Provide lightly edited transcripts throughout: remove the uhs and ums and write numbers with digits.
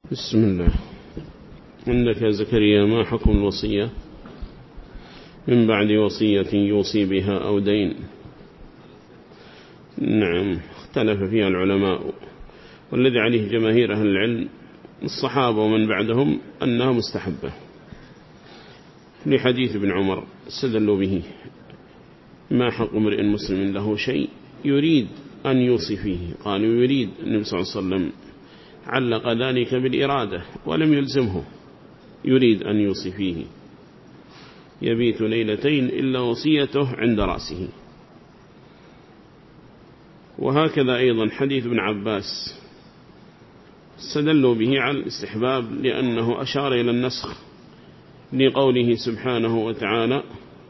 بسم الله. عندك يا زكريا ما حكم الوصية من بعد وصية يوصي بها أو دين؟ نعم، اختلف فيها العلماء، والذي عليه جماهير أهل العلم الصحابة ومن بعدهم أنها مستحبة، لحديث ابن عمر استدلوا به: ما حق امرئ مسلم له شيء يريد أن يوصي فيه. قالوا يريد، النبي صلى الله عليه وسلم علق ذلك بالإرادة ولم يلزمه، يريد أن يوصي فيه يبيت ليلتين إلا وصيته عند رأسه. وهكذا أيضا حديث ابن عباس استدلوا به على الاستحباب، لأنه أشار إلى النسخ لقوله سبحانه وتعالى: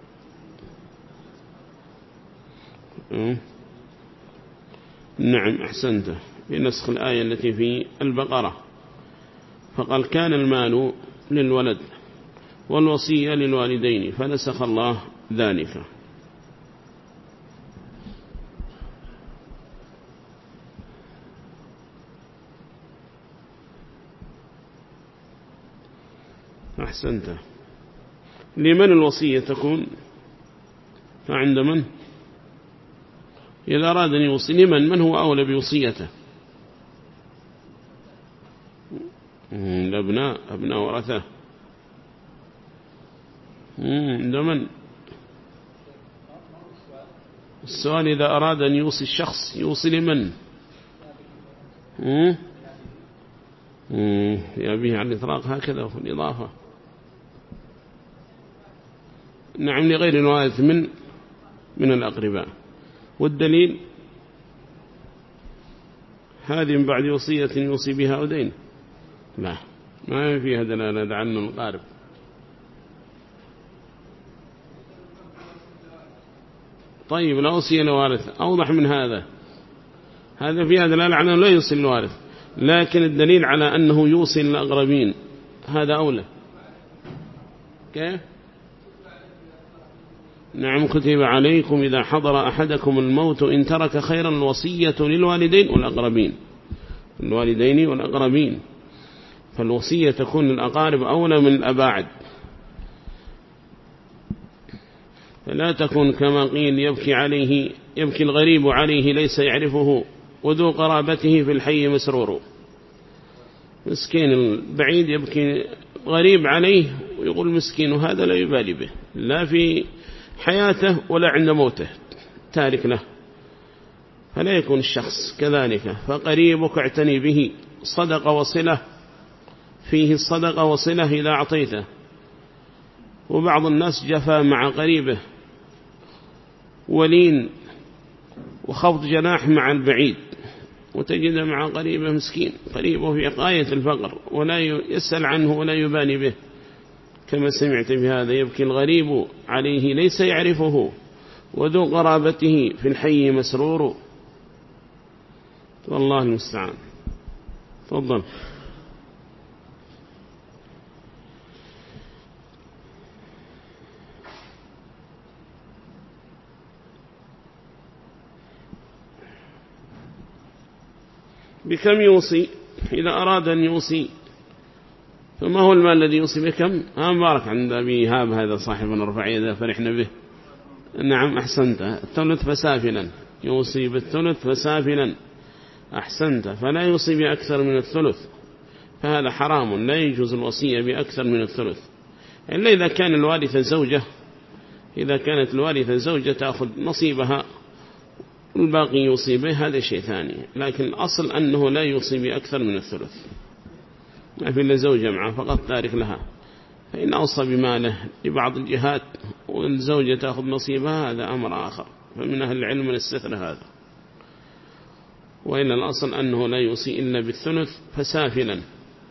نعم أحسنت، بنسخ الآية التي في البقرة، فقال: كان المال للولد والوصية للوالدين، فنسخ الله ذلك. أحسنت. لمن الوصية تكون؟ فعند من؟ إذا أراد أن يوصي لمن؟ من هو أولى بوصيته؟ الأبناء، أبناء ورثة. عند من؟ السؤال إذا أراد أن يوصي الشخص يوصي لمن؟ يبيه على الإطلاق هكذا وفي الإضافة. نعم، لغير الوارث من الأقرباء. والدليل هذه من بعد وصية يوصي بها أو دين؟ لا، ما فيها دلالة دعنا القارب. طيب لا وصية لوارث أوضح من هذا، هذا فيها دلالة على أنه لا يوصي الوارث، لكن الدليل على أنه يوصي الأقربين هذا أولى. كيف؟ نعم، كتب عليكم إذا حضر أحدكم الموت إن ترك خيرا الوصية للوالدين والأقربين، الوالدين والأقربين، فالوصية تكون للأقارب أولى من الأباعد، فلا تكون كما قيل: يبكي الغريب عليه ليس يعرفه، وذو قرابته في الحي مسرور. مسكين البعيد يبكي غريب عليه ويقول مسكين، وهذا لا يبالي به لا في حياته ولا عند موته، تارك له. فلا يكون الشخص كذلك. فقريبك اعتني به، صدق وصله، فيه الصدق وصله إذا أعطيته. وبعض الناس جفا مع قريبه، ولين وخفض جناح مع البعيد، وتجد مع قريبه مسكين، قريبه في غاية الفقر ولا يسأل عنه ولا يبالي به، كما سمعت بهذا: يبكي الغريب عليه ليس يعرفه، وذو قرابته في الحي مسرور. والله المستعان. تفضل. بكم يوصي؟ إذا أراد أن يوصي فما هو المال الذي يوصي بكم؟ مبارك عند أبي هاب، هذا صاحبنا رفع يده فرحنا به. نعم أحسنت، الثلث فسافلا، يوصي بالثلث فسافلا. أحسنت، فلا يوصي بأكثر من الثلث، فهذا حرام، لا يجوز الوصية بأكثر من الثلث، إلا إذا كان الوارثة زوجة. إذا كانت الوارثة زوجة تأخذ نصيبها والباقي يوصي به، هذا شيء ثاني، لكن الأصل أنه لا يوصي بأكثر من الثلث، ما في إلا زوجة معه فقط تارك لها. فإن أوصى بماله لبعض الجهات والزوجة تأخذ نصيبها، هذا أمر آخر، فمن أهل العلم من استثنى هذا. وإن الأصل أنه لا يوصي إلا بالثلث فسافلا.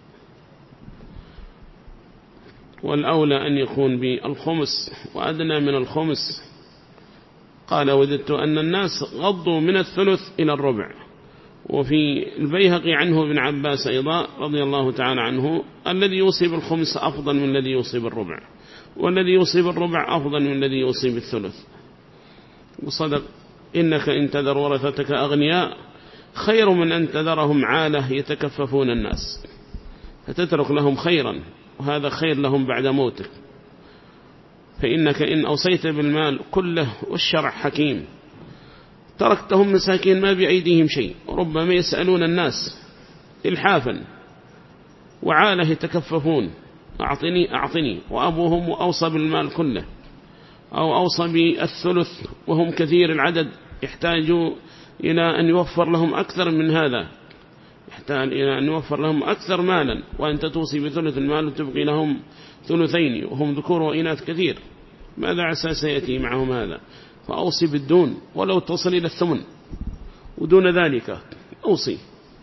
والأولى أن يكون بالخمس وأدنى من الخمس. قال: وددت أن الناس غضوا من الثلث إلى الربع. وفي البيهقي عنه ابن عباس أيضا رضي الله تعالى عنه: الذي يوصي بالخمس أفضل من الذي يوصي بالربع، والذي يوصي بالربع أفضل من الذي يوصي بالثلث. وصدق: إنك إن تذر ورثتك أغنياء خير من أن تذرهم عالة يتكففون الناس. فتترك لهم خيرا، وهذا خير لهم بعد موتك. فإنك إن أوصيت بالمال كله والشرع حكيم تركتهم مساكين ما بأيديهم شيء، ربما يسألون الناس إلحافا وعاله يتكففون أعطني أعطني، وأبوهم أوصى بالمال كله أو أوصى بالثلث وهم كثير العدد، يحتاجوا إلى أن يوفر لهم أكثر من هذا، يحتاج إلى أن يوفر لهم أكثر مالا، وأنت توصي بثلث المال وتبقي لهم ثلثين وهم ذكور وإناث كثير، ماذا عسى سيأتي معهم هذا؟ فأوصي بالدون ولو تصل إلى الثمن، ودون ذلك أوصي.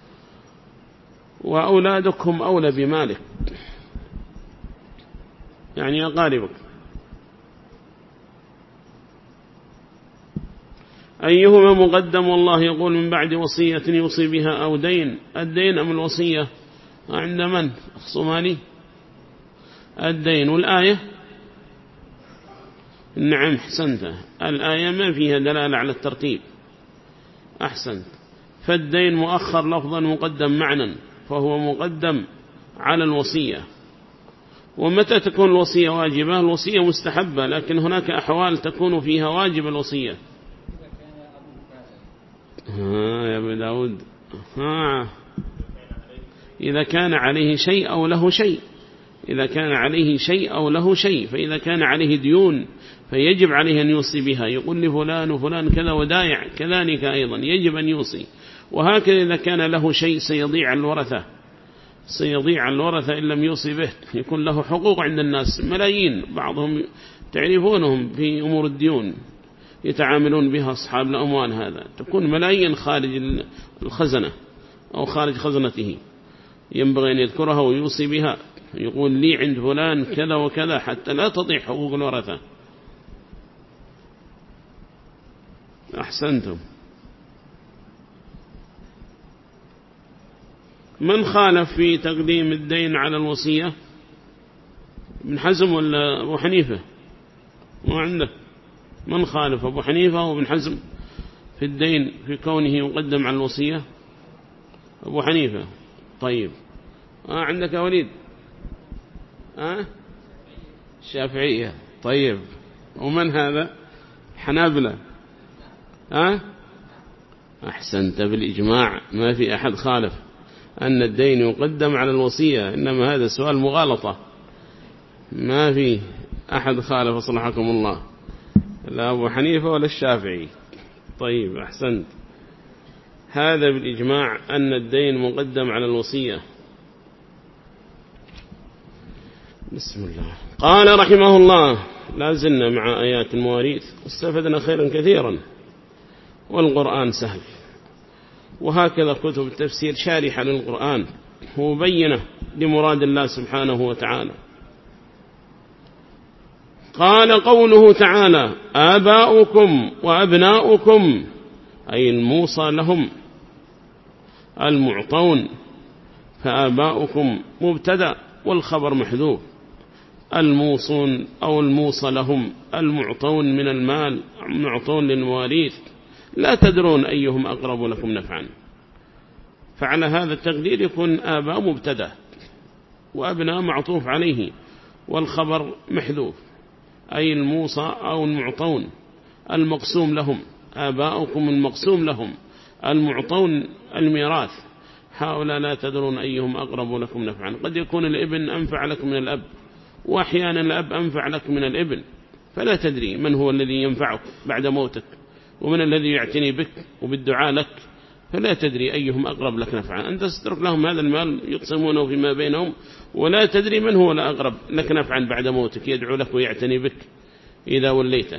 وأولادكم أولى بمالك، يعني أقاربك. أيهما مقدم؟ والله يقول من بعد وصية يوصي بها أو دين. الدين أم الوصية؟ عند من؟ أخصماني الدين. والآية نعم حسنت، الآية ما فيها دلالة على الترتيب، أحسنت. فالدين مؤخر لفظا مقدم معنى، فهو مقدم على الوصية. ومتى تكون الوصية واجبة؟ الوصية مستحبة، لكن هناك أحوال تكون فيها واجب الوصية. يا ابن داود، إذا كان عليه شيء أو له شيء، إذا كان عليه شيء أو له شيء، فإذا كان عليه ديون فيجب عليه أن يوصي بها، يقول لفلان وفلان كذا ودايع، كذلك أيضا يجب أن يوصي. وهكذا إذا كان له شيء سيضيع الورثة، سيضيع الورثة إن لم يوصي به، يكون له حقوق عند الناس ملايين، بعضهم تعرفونهم في أمور الديون يتعاملون بها أصحاب الأموال، هذا تكون ملايين خارج الخزنة أو خارج خزنته، ينبغي أن يذكرها ويوصي بها، يقول لي عند فلان كذا وكذا حتى لا تضيع حقوق الورثة. أحسنتم. من خالف في تقديم الدين على الوصية؟ ابن حزم ولا أبو حنيفة؟ ما عندك من خالف؟ أبو حنيفة وابن حزم في الدين في كونه يقدم على الوصية؟ أبو حنيفة. طيب عندك يا وليد؟ الشافعية. طيب ومن هذا؟ حنابلة. أحسنت، بالإجماع ما في أحد خالف أن الدين يقدم على الوصية، إنما هذا سؤال مغالطة، ما في أحد خالف صلحكم الله، لا أبو حنيفة ولا الشافعي. طيب أحسنت، هذا بالإجماع أن الدين مقدم على الوصية. بسم الله. قال رحمه الله: لا زلنا مع آيات المواريث، استفدنا خيرا كثيرا، والقرآن سهل، وهكذا كتب التفسير شارحة للقرآن ومبينة لمراد الله سبحانه وتعالى. قال قوله تعالى: آباؤكم وأبناؤكم، أي الموصى لهم المعطون، فآباؤكم مبتدأ والخبر محذوف، الموصون أو الموصى لهم المعطون من المال، معطون للمواريث، لا تدرون أيهم أقرب لكم نفعا. فعلى هذا التقدير يكون آباء مبتدأ وأبناء معطوف عليه والخبر محذوف، أي الموصى أو المعطون المقسوم لهم، آباؤكم المقسوم لهم المعطون الميراث، هؤلاء لا تدرون أيهم أقرب لكم نفعا. قد يكون الابن أنفع لك من الأب، وأحيانا الأب أنفع لك من الابن، فلا تدري من هو الذي ينفعك بعد موتك ومن الذي يعتني بك وبالدعاء لك، فلا تدري أيهم أقرب لك نفعا. أنت ستترك لهم هذا المال يقسمونه فيما بينهم، ولا تدري من هو الأقرب لك نفعا بعد موتك، يدعو لك ويعتني بك إذا وليته.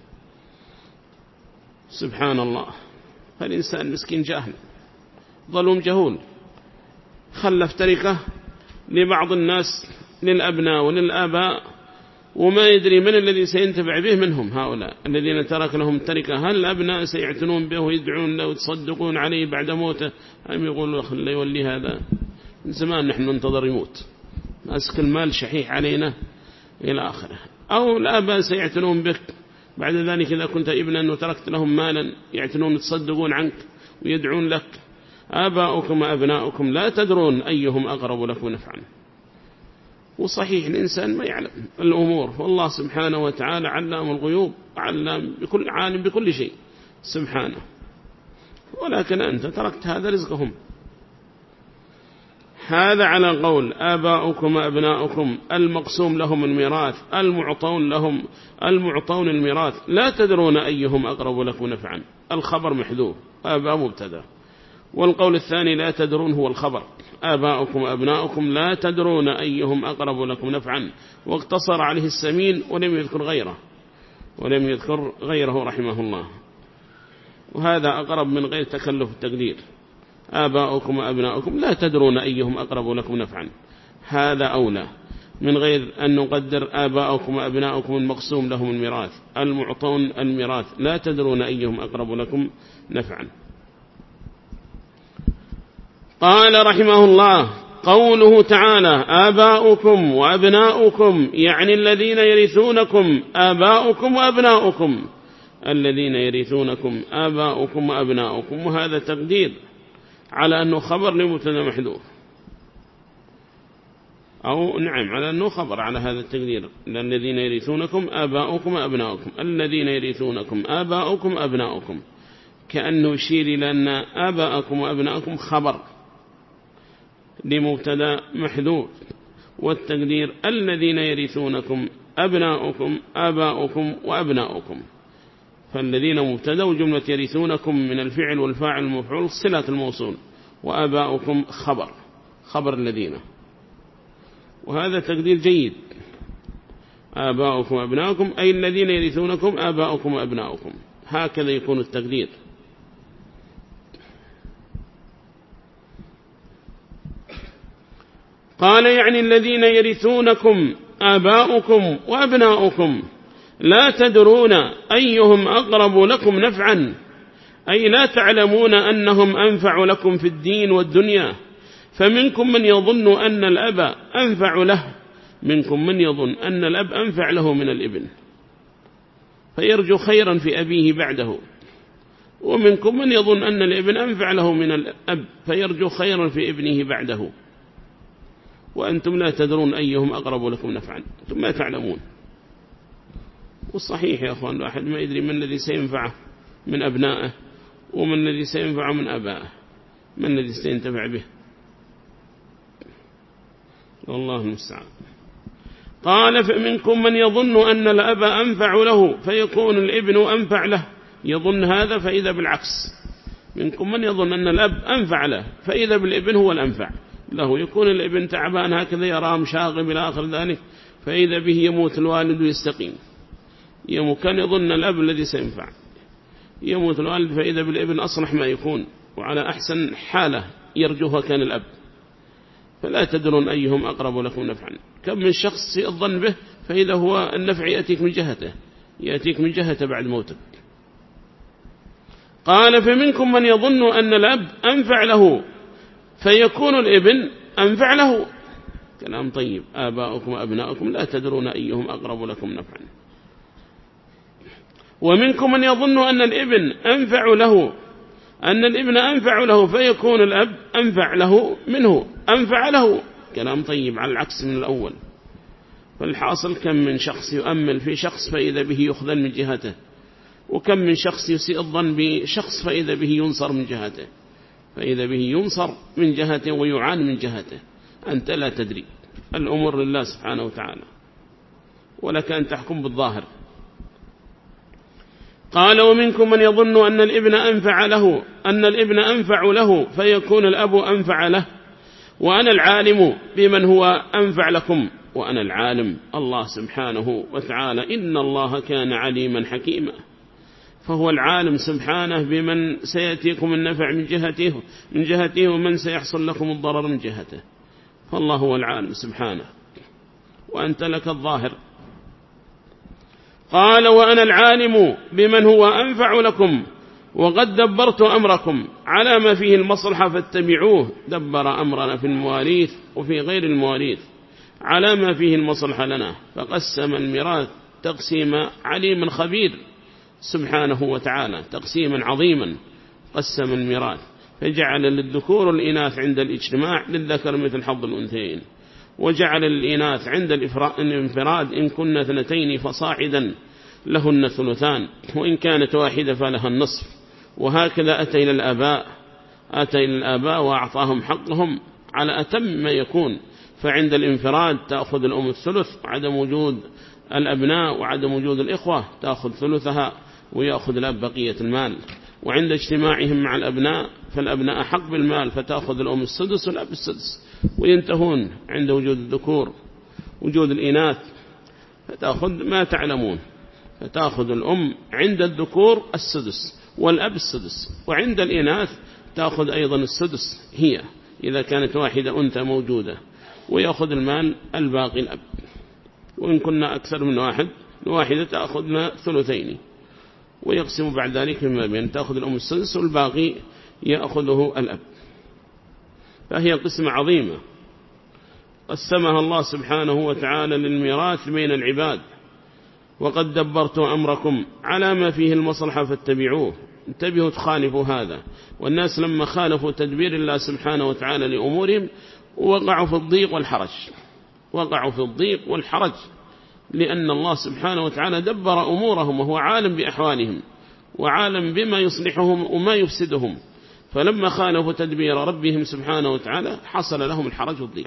سبحان الله، فالإنسان مسكين جاهل ظلوم جهول، خلف تركة لبعض الناس للأبناء وللآباء، وما يدري من الذي سينتفع به منهم هؤلاء الذين ترك لهم تركة. هل الأبناء سيعتنون به ويدعون له ويتصدقون عليه بعد موته، أم يقولوا خلي يولي هذا من زمان نحن ننتظر يموت، أسك المال شحيح علينا إلى آخره. أو الآباء سيعتنون بك بعد ذلك إذا كنت ابنا وتركت لهم مالا، يعتنون يتصدقون عنك ويدعون لك. آباؤكم وأبناؤكم لا تدرون أيهم أقرب لكم نفعا. وصحيح الإنسان ما يعلم الأمور، والله سبحانه وتعالى علام الغيوب، عالم بكل شيء سبحانه، ولكن أنت تركت هذا رزقهم. هذا على قول آباؤكم وأبناؤكم المقسوم لهم الميراث المعطون الميراث لا تدرون أيهم أقرب لكم نفعا. الخبر محذوف، آباء مبتدا، والقول الثاني لا تدرون هو الخبر، آباؤكم وأبناؤكم لا تدرون أيهم أقرب لكم نفعا، واقتصر عليه السمين ولم يذكر غيره رحمه الله. وهذا أقرب من غير تكلف التقدير، آباؤكم وأبناؤكم لا تدرون أيهم أقرب لكم نفعا، هذا أولى من غير أن نقدر آباؤكم وأبناؤكم المقسوم لهم الميراث المعطون الميراث لا تدرون أيهم أقرب لكم نفعا. قال رحمه الله: قوله تعالى آباؤكم وأبناؤكم يعني الذين يرثونكم آباؤكم وأبناؤكم، الذين يرثونكم آباؤكم وأبناؤكم، وهذا تقدير على أنه خبر لمبتدا محذوف، أو نعم على أنه خبر على هذا التقدير، الذين يرثونكم آباؤكم وأبناؤكم، الذين يرثونكم آباؤكم وأبناؤكم، كأنه يشير إلى أن آباءكم وأبناؤكم خبر لمبتدا محذوف، والتقدير الذين يرثونكم أبناؤكم آباؤكم وأبناؤكم، فالذين مبتدا وجملة يرثونكم من الفعل والفاعل المفعول صلة الموصول، وآباؤكم خبر الذين، وهذا تقدير جيد، آباؤكم وأبناؤكم أي الذين يرثونكم آباؤكم وأبناؤكم، هكذا يكون التقدير. قال يعني الذين يرثونكم آباؤكم وأبناؤكم لا تدرون أيهم أقرب لكم نفعا، أي لا تعلمون أنهم أنفع لكم في الدين والدنيا، فمنكم من يظن أن الأب أنفع له، منكم من يظن أن الأب أنفع له من الابن فيرجو خيرا في أبيه بعده، ومنكم من يظن أن الابن أنفع له من الأب فيرجو خيرا في ابنه بعده، وأنتم لا تدرون أيهم أقرب لكم نفعا، أنتم ما تعلمون. والصحيح يا أخوان الواحد ما يدري من الذي سينفعه من أبنائه، ومن الذي سينفعه من أبائه، من الذي سينتفع به، والله المستعان. قال فمنكم من يظن أن الأب أنفع له فيكون الابن أنفع له، يظن هذا فإذا بالعكس، منكم من يظن أن الأب أنفع له فإذا بالابن هو الأنفع له، يكون الابن تعبان هكذا يراه مشاغب إلى آخر ذلك، فإذا به يموت الوالد ويستقيم، كان يظن الأب الذي سينفع، يموت الوالد فإذا بالابن أصلح ما يكون وعلى أحسن حالة يرجوها كان الأب، فلا تدرون أيهم أقرب لكم نفعا. كم من شخص الظن به فإذا هو النفع يأتيك من جهته بعد موتك. قال فمنكم من يظن أن الأب أنفع له فيكون الابن أنفع له، كلام طيب، آباؤكم وأبناؤكم لا تدرون أيهم أقرب لكم نفعا. ومنكم من يظن أن الابن أنفع له فيكون الأب أنفع له منه، أنفع له، كلام طيب على العكس من الأول. فالحاصل كم من شخص يؤمل في شخص فإذا به يخذل من جهته، وكم من شخص يسيء الظن بشخص فإذا به ينصر من جهته ويعان من جهته. أنت لا تدري، الأمور لله سبحانه وتعالى، ولك أن تحكم بالظاهر. قال ومنكم من يظن أن الابن أنفع له فيكون الأب أنفع له، وأنا العالم بمن هو أنفع لكم، وأنا العالم الله سبحانه وتعالى، إن الله كان عليما حكيما، فهو العالم سبحانه بمن سيأتيكم النفع من جهته ومن سيحصل لكم الضرر من جهته، فالله هو العالم سبحانه وأنت لك الظاهر. قال وأنا العالم بمن هو أنفع لكم وقد دبرت أمركم على ما فيه المصلحة فاتبعوه. دبر أمرنا في المواريث وفي غير المواريث على ما فيه المصلحة لنا، فقسم الميراث تقسيم عليم خبير سبحانه وتعالى، تقسيما عظيما قسم الميراث، فجعل للذكور الإناث عند الاجتماع للذكر مثل حظ الأنثيين، وجعل الإناث عند الانفراد إن كنا 2 فصاعدا لهن ثلثان، وإن كانت واحدة فلها النصف. وهكذا أتينا الآباء وأعطاهم حقهم على أتم ما يكون. فعند الانفراد تأخذ الأم الثلث، وعدم وجود الأبناء وعدم وجود الإخوة تأخذ ثلثها، ويأخذ الأب بقية المال. وعند اجتماعهم مع الأبناء فالأبناء حق بالمال، فتأخذ الأم السدس والأب السدس، وينتهون عند وجود الذكور. وجود الإناث فتأخذ ما تعلمون، فتأخذ الأم عند الذكور السدس والأب السدس، وعند الإناث تأخذ أيضا السدس هي إذا كانت واحدة أنثى موجودة، ويأخذ المال الباقي الأب. وإن كنا أكثر من واحدة تأخذنا 2، ويقسم بعد ذلك فيما بين، تأخذ الأم السدس والباقي يأخذه الأب. فهي قسمة عظيمة قسمها الله سبحانه وتعالى للميراث بين العباد. وقد دبرت أمركم على ما فيه المصلحة فاتبعوه. انتبهوا تخالفوا هذا. والناس لما خالفوا تدبير الله سبحانه وتعالى لأمورهم وقعوا في الضيق والحرج، لأن الله سبحانه وتعالى دبر أمورهم وهو عالم بأحوالهم وعالم بما يصلحهم وما يفسدهم. فلما خالفوا تدبير ربهم سبحانه وتعالى حصل لهم الحرج والضيق.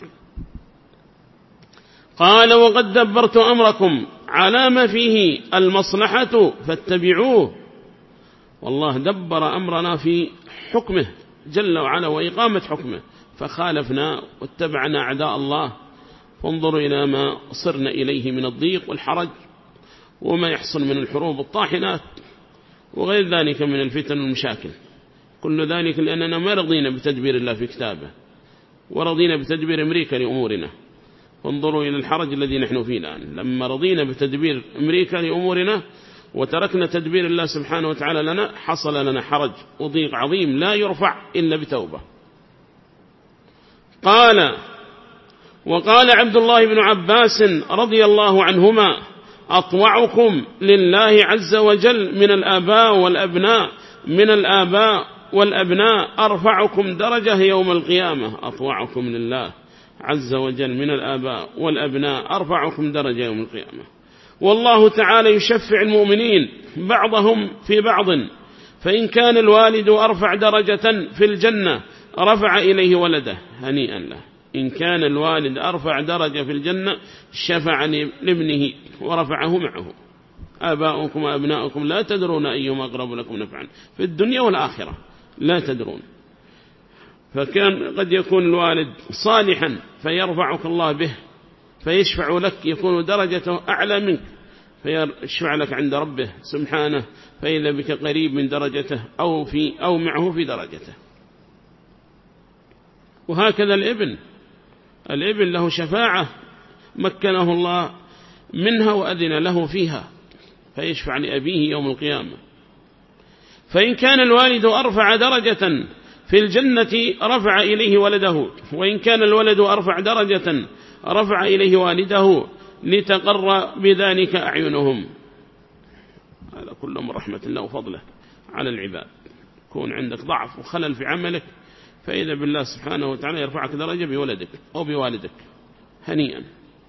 قال وقد دبرت أمركم على ما فيه المصلحة فاتبعوه. والله دبر أمرنا في حكمه جل وعلا وإقامة حكمه، فخالفنا واتبعنا أعداء الله. فانظروا إلى ما صرنا إليه من الضيق والحرج، وما يحصل من الحروب الطاحنات وغير ذلك من الفتن والمشاكل. كل ذلك لأننا ما رضينا بتدبير الله في كتابه، ورضينا بتدبير أمريكا لأمورنا. فانظروا إلى الحرج الذي نحن فيه الآن، لما رضينا بتدبير أمريكا لأمورنا وتركنا تدبير الله سبحانه وتعالى لنا، حصل لنا حرج وضيق عظيم لا يرفع إلا بتوبة. وقال عبد الله بن عباس رضي الله عنهما: أطوعكم لله عز وجل من الآباء والأبناء أرفعكم درجة يوم القيامة. أطوعكم لله عز وجل من الآباء والأبناء أرفعكم درجة يوم القيامة. والله تعالى يشفع المؤمنين بعضهم في بعض، فإن كان الوالد أرفع درجة في الجنة رفع إليه ولده هنيئا له. إن كان الوالد أرفع درجة في الجنة شفع لابنه ورفعه معه. آباؤكم وأبناؤكم لا تدرون أيهم أقرب لكم نفعا في الدنيا والآخرة، لا تدرون. فكان قد يكون الوالد صالحا فيرفعك الله به، فيشفع لك، يكون درجته أعلى منك، فيشفع لك عند ربه سبحانه، فإذا بك قريب من درجته أو معه في درجته. وهكذا الابن له شفاعة مكنه الله منها وأذن له فيها، فيشفع لأبيه يوم القيامة. فإن كان الوالد أرفع درجة في الجنة رفع إليه ولده، وإن كان الولد أرفع درجة رفع إليه والده لتقر بذلك أعينهم. هذا كله من رحمة الله وفضله على العباد. يكون عندك ضعف وخلل في عملك، فإذا بالله سبحانه وتعالى يرفعك درجة بولدك أو بوالدك هنيئا.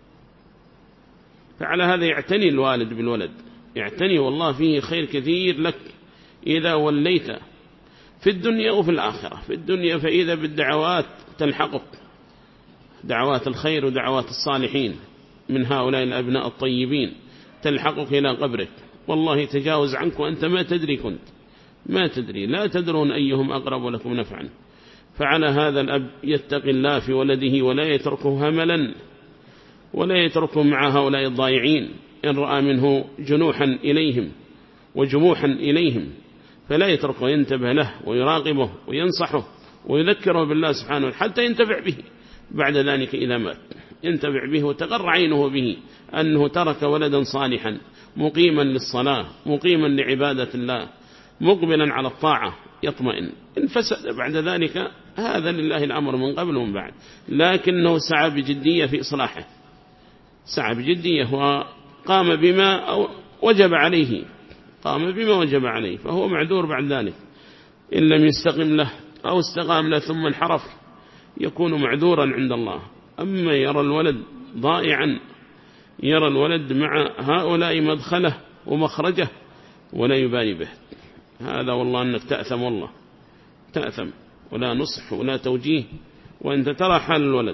فعلى هذا يعتني الوالد بالولد، يعتني، والله فيه خير كثير لك إذا وليت في الدنيا وفي الآخرة. في الدنيا فإذا بالدعوات تلحقك، دعوات الخير ودعوات الصالحين من هؤلاء الأبناء الطيبين تلحقك إلى قبرك، والله تجاوز عنك وأنت ما تدري، لا تدرون أيهم أقرب لكم نفعا. فعلى هذا الأب يتقي الله في ولده ولا يتركه هملا، ولا يتركه مع هؤلاء الضائعين. إن رأى منه جنوحا إليهم وجموحا إليهم فلا يتركه، ينتبه له ويراقبه وينصحه ويذكره بالله سبحانه حتى ينتفع به بعد ذلك إذا مات، ينتفع به وتقر عينه به أنه ترك ولدا صالحا مقيما للصلاة، مقيما لعبادة الله، مقبلا على الطاعة، يطمئن. إن فسد بعد ذلك هذا لله الأمر من قبل ومن بعد، لكنه سعى بجدية في إصلاحه، سعى بجدية وقام بما وجب عليه، فهو معذور بعد ذلك إن لم يستقم له أو استقام له ثم انحرف يكون معذورا عند الله. أما يرى الولد ضائعا، يرى الولد مع هؤلاء مدخله ومخرجه ولا يبالي به، هذا والله أنك تأثم، والله تأثم، ولا نصح ولا توجيه وأنت ترى حال الولد.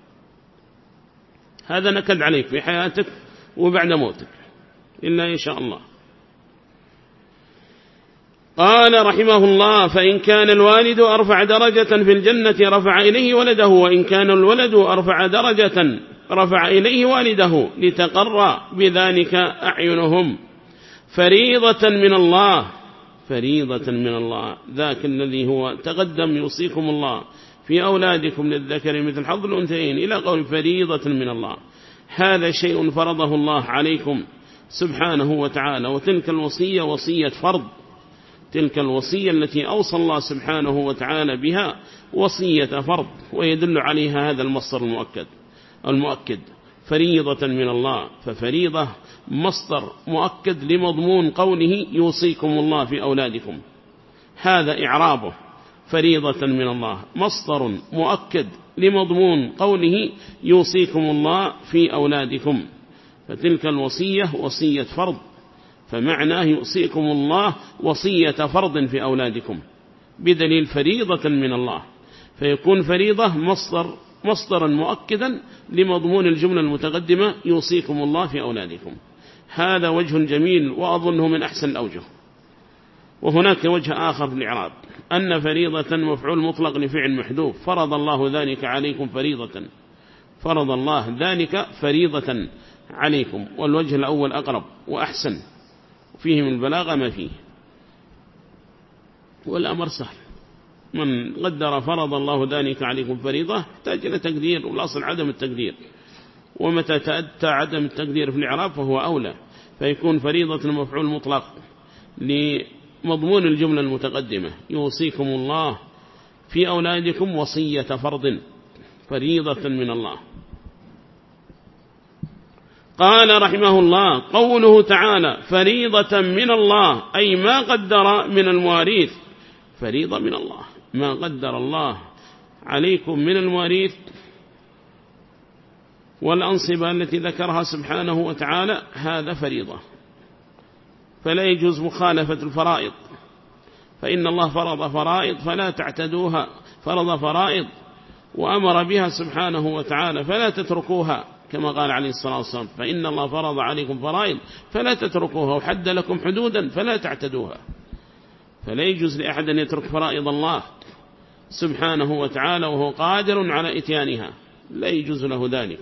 هذا نكد عليك في حياتك وبعد موتك إلا إن شاء الله. قال رحمه الله: فإن كان الوالد أرفع درجة في الجنة رفع إليه ولده، وإن كان الولد أرفع درجة رفع إليه والده، لتقر بذلك أعينهم. فريضة من الله، فريضة من الله، ذاك الذي هو تقدم يوصيكم الله في أولادكم للذكر مثل حظ الأنثيين إلى قول فريضة من الله. هذا شيء فرضه الله عليكم سبحانه وتعالى، وتلك الوصية وصية فرض، تلك الوصية التي أوصى الله سبحانه وتعالى بها وصية فرض، ويدل عليها هذا المصدر المؤكد فريضة من الله. ففريضة مصدر مؤكد لمضمون قوله يوصيكم الله في أولادكم، هذا إعرابه فريضة من الله، مصدر مؤكد لمضمون قوله يوصيكم الله في أولادكم. فتلك الوصية وصية فرض، فمعناه يوصيكم الله وصية فرض في أولادكم بدليل فريضة من الله، فيكون فريضة مصدرا مؤكدا لمضمون الجملة المتقدمة يوصيكم الله في أولادكم. هذا وجه جميل وأظنه من أحسن الأوجه. وهناك وجه آخر في الإعراب، أن فريضة مفعول مطلق لفعل محذوف، فرض الله ذلك عليكم فريضة، فرض الله ذلك فريضة عليكم، والوجه الأول أقرب وأحسن، فيه من البلاغة ما فيه، والأمر سهل. من قدر فرض الله ذلك عليكم فريضة يحتاج إلى تقدير، والأصل عدم التقدير، ومتى تأتى عدم التقدير في الإعراب فهو أولى، فيكون فريضة مفعول مطلق لمضمون الجملة المتقدمة يوصيكم الله في أولادكم وصية فرض، فريضة من الله. قال رحمه الله: قوله تعالى فريضة من الله، أي ما قدر من المواريث، فريضة من الله، ما قدر الله عليكم من المواريث والأنصبة التي ذكرها سبحانه وتعالى، هذا فريضة، فلا يجوز مخالفة الفرائض، فإن الله فرض فرائض فلا تعتدوها، فرض فرائض وأمر بها سبحانه وتعالى فلا تتركوها، كما قال عليه الصلاة والسلام: فإن الله فرض عليكم فرائض فلا تتركوها، وحد لكم حدودا فلا تعتدوها. فلا يجوز لأحد أن يترك فرائض الله سبحانه وتعالى وهو قادر على إتيانها، لا يجوز له ذلك.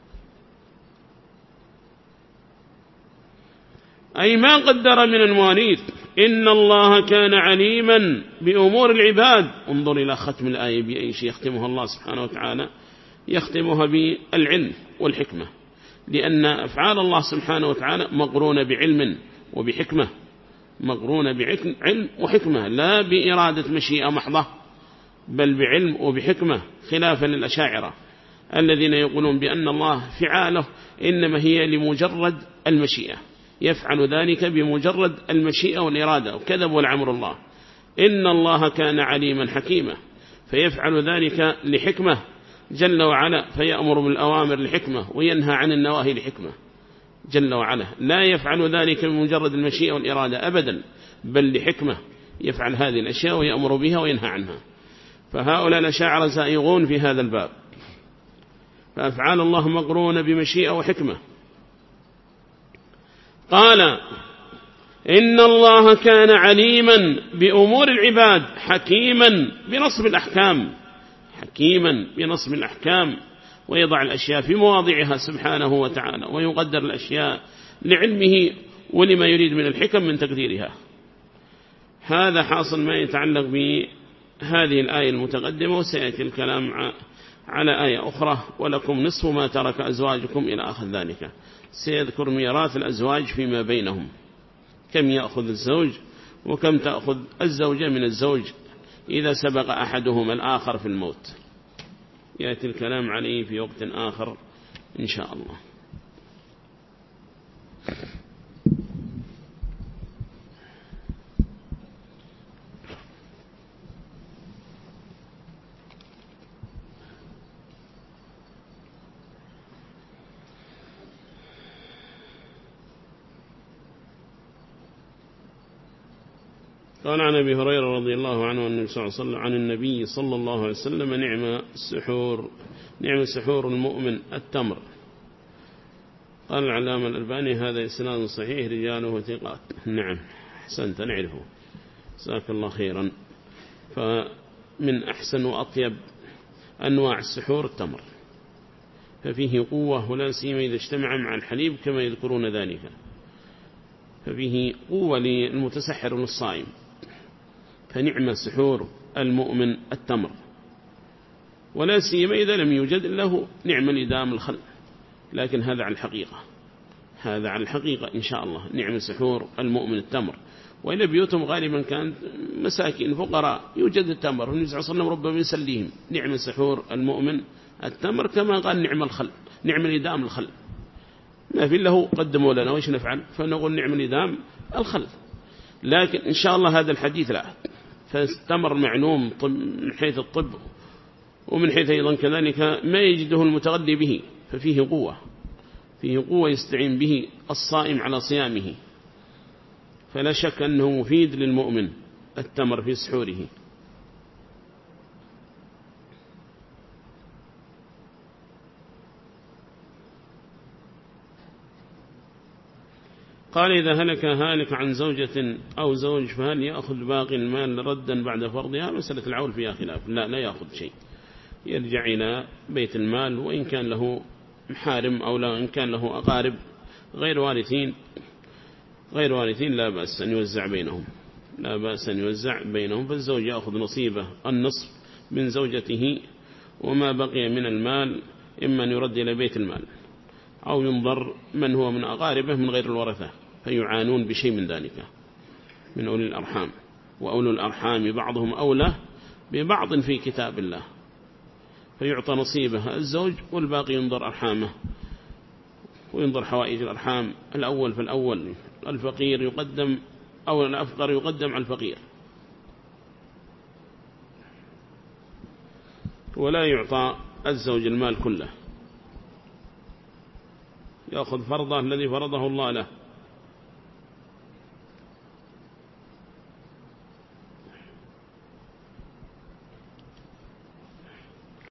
أي ما قدر من المواريث، إن الله كان عليما بأمور العباد. انظر إلى ختم الآية بأي شيء يختمها الله سبحانه وتعالى، يختمها بالعلم والحكمة، لأن أفعال الله سبحانه وتعالى مقرونة بعلم وبحكمة، مقرونة بعلم وحكمة، لا بإرادة مشيئة محضة، بل بعلم وبحكمة، خلافا للأشاعرة الذين يقولون بأن الله فعاله إنما هي لمجرد المشيئة، يفعل ذلك بمجرد المشيئة والإرادة، وكذبوا العمر الله. إن الله كان عليما حكيما، فيفعل ذلك لحكمة جل وعلا، فيأمر بالأوامر لحكمة وينهى عن النواهي لحكمة جل وعلا، لا يفعل ذلك بمجرد المشيئة والإرادة أبدا، بل لحكمة يفعل هذه الأشياء ويأمر بها وينهى عنها. فهؤلاء الأشاعرة زائغون في هذا الباب، فأفعال الله مقرونة بمشيئة وحكمة. قال: إن الله كان عليما بأمور العباد حكيما بنصب الأحكام، حكيما بنصب الأحكام، ويضع الأشياء في مواضعها سبحانه وتعالى، ويقدر الأشياء لعلمه ولما يريد من الحكم من تقديرها. هذا حاصل ما يتعلق بهذه الآية المتقدمة، وسيأتي الكلام على آية أخرى: ولكم نصف ما ترك أزواجكم إلى آخر ذلك. سيذكر ميراث الأزواج فيما بينهم، كم يأخذ الزوج وكم تأخذ الزوجة من الزوج إذا سبق أحدهما الآخر في الموت، يأتي الكلام عليه في وقت آخر إن شاء الله. قال عن أبي هريرة رضي الله عنه عن النبي صلى الله عليه وسلم نعم السحور المؤمن التمر. قال العلامة الألباني هذا إسناد صحيح رجاله وثقات. نعم أحسنت نعرفه، جزاك الله خيرا. فمن أحسن وأطيب أنواع السحور التمر، ففيه قوة، ولا سيما إذا اجتمع مع الحليب كما يذكرون ذلك، ففيه قوة للمتسحر والصائم. فنعم السحور المؤمن التمر، ولا سيما إذا لم يوجد له نعم الإدام الخل، لكن هذا على الحقيقة إن شاء الله نعم السحور المؤمن التمر. وإلى بيوتهم غالبا كانت مساكين فقراء يوجد التمر، والنبي صلى الله عليه وسلم ربما يسليهم نعم السحور المؤمن التمر، كما قال نعم الخل، نعم الإدام الخل، ما في له قدموا لنا وإيش نفعل، فنقول نعم الإدام الخل. لكن إن شاء الله هذا الحديث لا، فالتمر معلوم من حيث الطب، ومن حيث أيضا كذلك ما يجده المتغذي به، ففيه قوة يستعين به الصائم على صيامه، فلا شك أنه مفيد للمؤمن التمر في سحوره. قال إذا هلك هالك عن زوجة أو زوج فهل يأخذ باقي المال ردا بعد فرضها؟ مسألة العول فيها خلاف، لا يأخذ شيء، يرجع إلى بيت المال، وإن كان له محارم أو لا، إن كان له أقارب غير وارثين لا بأس أن يوزع بينهم، فالزوج يأخذ نصيبه النصف من زوجته، وما بقي من المال إما أن يرد إلى بيت المال، أو ينظر من هو من أقاربه من غير الورثة فيعانون بشيء من ذلك من أولي الأرحام، وأولو الأرحام بعضهم أولى ببعض في كتاب الله، فيعطى نصيبه الزوج، والباقي ينظر أرحامه وينظر حوائج الأرحام الأول فالأول، الفقير يقدم أو الأفقر يقدم على الفقير، ولا يعطى الزوج المال كله، يأخذ فرضه الذي فرضه الله له.